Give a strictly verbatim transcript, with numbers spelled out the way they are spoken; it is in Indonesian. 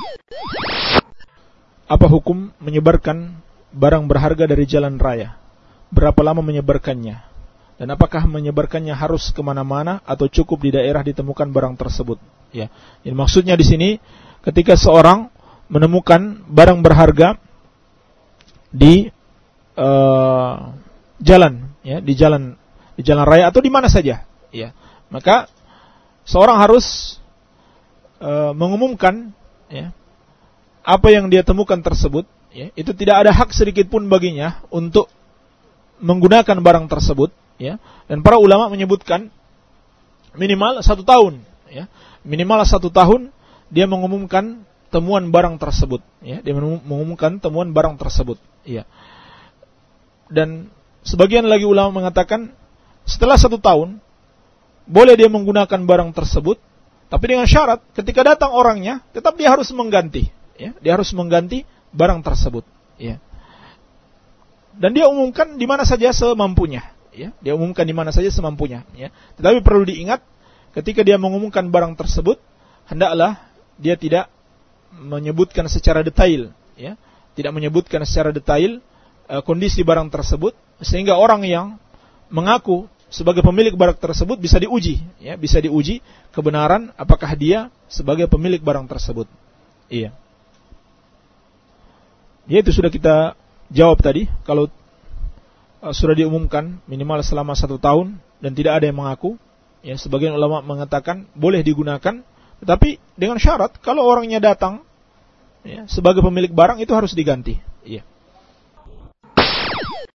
Apa hukum menyebarkan barang berharga dari jalan raya? Berapa lama menyebarkannya? Dan apakah menyebarkannya harus kemana-mana atau cukup di daerah ditemukan barang tersebut? Ya, jadi maksudnya di sini ketika seorang menemukan barang berharga di uh, jalan, ya, di jalan di jalan raya atau di mana saja, ya, maka seorang harus uh, mengumumkan, ya, apa yang dia temukan tersebut, ya, itu tidak ada hak sedikit pun baginya untuk menggunakan barang tersebut, ya. Dan para ulama menyebutkan minimal satu tahun, ya, minimal satu tahun dia mengumumkan temuan barang tersebut, ya, dia mengumumkan temuan barang tersebut, ya. Dan sebagian lagi ulama mengatakan setelah satu tahun boleh dia menggunakan barang tersebut, tapi dengan syarat ketika datang orangnya tetap dia harus mengganti. Ya, dia harus mengganti barang tersebut, ya. Dan dia umumkan di mana saja semampunya, ya. Dia umumkan di mana saja semampunya, ya. Tetapi perlu diingat ketika dia mengumumkan barang tersebut, hendaklah dia tidak menyebutkan secara detail, ya. Tidak menyebutkan secara detail uh, kondisi barang tersebut sehingga orang yang mengaku sebagai pemilik barang tersebut bisa diuji, ya, bisa diuji kebenaran apakah dia sebagai pemilik barang tersebut. Iya. Ya, itu sudah kita jawab tadi. Kalau uh, sudah diumumkan minimal selama satu tahun dan tidak ada yang mengaku, ya, sebagian ulama mengatakan boleh digunakan, tetapi dengan syarat kalau orangnya datang, ya, sebagai pemilik barang itu harus diganti. Iya.